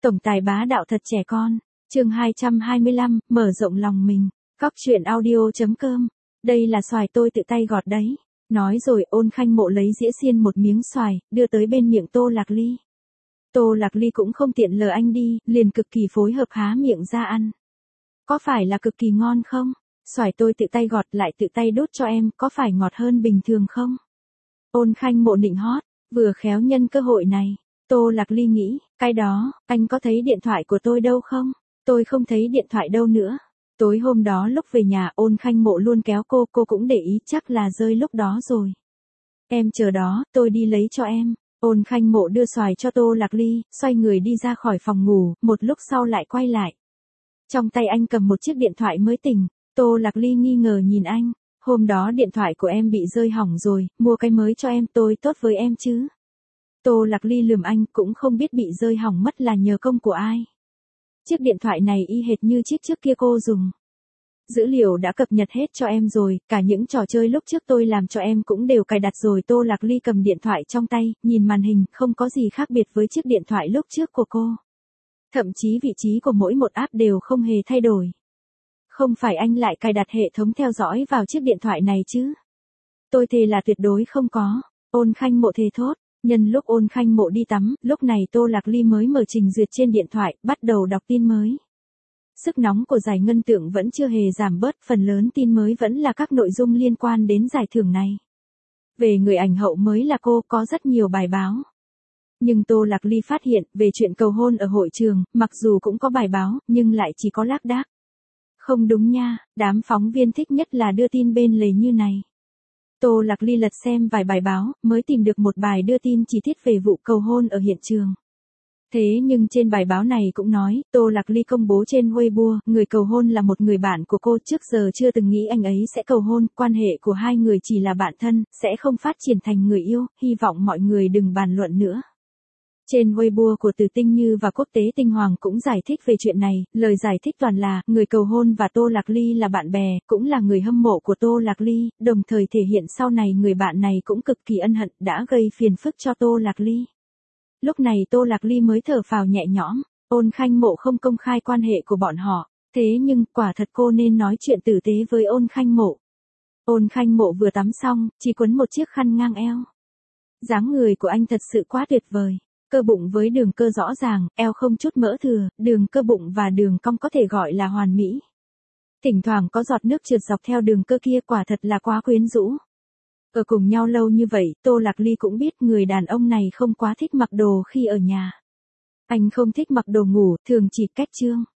Tổng tài bá đạo thật trẻ con. Chương 225, mở rộng lòng mình. Góc truyện audio.com. Đây là xoài tôi tự tay gọt đấy. Nói rồi Ôn Khanh Mộ lấy dĩa xiên một miếng xoài, đưa tới bên miệng Tô Lạc Ly. Tô Lạc Ly cũng không tiện lờ anh đi, liền cực kỳ phối hợp há miệng ra ăn. Có phải là cực kỳ ngon không? Xoài tôi tự tay gọt lại tự tay đốt cho em, có phải ngọt hơn bình thường không? Ôn Khanh Mộ nịnh hót, vừa khéo nhân cơ hội này. Tô Lạc Ly nghĩ, cái đó, anh có thấy điện thoại của tôi đâu không? Tôi không thấy điện thoại đâu nữa. Tối hôm đó lúc về nhà Ôn Khanh Mộ luôn kéo cô cũng để ý chắc là rơi lúc đó rồi. Em chờ đó, tôi đi lấy cho em. Ôn Khanh Mộ đưa xoài cho Tô Lạc Ly, xoay người đi ra khỏi phòng ngủ, một lúc sau lại quay lại. Trong tay anh cầm một chiếc điện thoại mới tỉnh. Tô Lạc Ly nghi ngờ nhìn anh, hôm đó điện thoại của em bị rơi hỏng rồi, mua cái mới cho em, tôi tốt với em chứ. Tô Lạc Ly lườm anh, cũng không biết bị rơi hỏng mất là nhờ công của ai. Chiếc điện thoại này y hệt như chiếc trước kia cô dùng. Dữ liệu đã cập nhật hết cho em rồi, cả những trò chơi lúc trước tôi làm cho em cũng đều cài đặt rồi. Tô Lạc Ly cầm điện thoại trong tay, nhìn màn hình, không có gì khác biệt với chiếc điện thoại lúc trước của cô. Thậm chí vị trí của mỗi một app đều không hề thay đổi. Không phải anh lại cài đặt hệ thống theo dõi vào chiếc điện thoại này chứ? Tôi thề là tuyệt đối không có. Ôn Khanh Mộ thề thốt. Nhân lúc Ôn Khanh Mộ đi tắm, lúc này Tô Lạc Ly mới mở trình duyệt trên điện thoại, bắt đầu đọc tin mới. Sức nóng của giải ngân tượng vẫn chưa hề giảm bớt, phần lớn tin mới vẫn là các nội dung liên quan đến giải thưởng này. Về người ảnh hậu mới là cô, có rất nhiều bài báo. Nhưng Tô Lạc Ly phát hiện, về chuyện cầu hôn ở hội trường, mặc dù cũng có bài báo, nhưng lại chỉ có lác đác. Không đúng nha, đám phóng viên thích nhất là đưa tin bên lề như này. Tô Lạc Ly lật xem vài bài báo, mới tìm được một bài đưa tin chi tiết về vụ cầu hôn ở hiện trường. Thế nhưng trên bài báo này cũng nói, Tô Lạc Ly công bố trên Weibo, người cầu hôn là một người bạn của cô, trước giờ chưa từng nghĩ anh ấy sẽ cầu hôn, quan hệ của hai người chỉ là bạn thân, sẽ không phát triển thành người yêu, hy vọng mọi người đừng bàn luận nữa. Trên Weibo của Từ Tinh Như và Quốc tế Tinh Hoàng cũng giải thích về chuyện này, lời giải thích toàn là, người cầu hôn và Tô Lạc Ly là bạn bè, cũng là người hâm mộ của Tô Lạc Ly, đồng thời thể hiện sau này người bạn này cũng cực kỳ ân hận, đã gây phiền phức cho Tô Lạc Ly. Lúc này Tô Lạc Ly mới thở phào nhẹ nhõm, Ôn Khanh Mộ không công khai quan hệ của bọn họ, thế nhưng, quả thật cô nên nói chuyện tử tế với Ôn Khanh Mộ. Ôn Khanh Mộ vừa tắm xong, chỉ quấn một chiếc khăn ngang eo. Dáng người của anh thật sự quá tuyệt vời. Cơ bụng với đường cơ rõ ràng, eo không chút mỡ thừa, đường cơ bụng và đường cong có thể gọi là hoàn mỹ. Thỉnh thoảng có giọt nước trượt dọc theo đường cơ kia, quả thật là quá quyến rũ. Ở cùng nhau lâu như vậy, Tô Lạc Ly cũng biết người đàn ông này không quá thích mặc đồ khi ở nhà. Anh không thích mặc đồ ngủ, thường chỉ cách trương.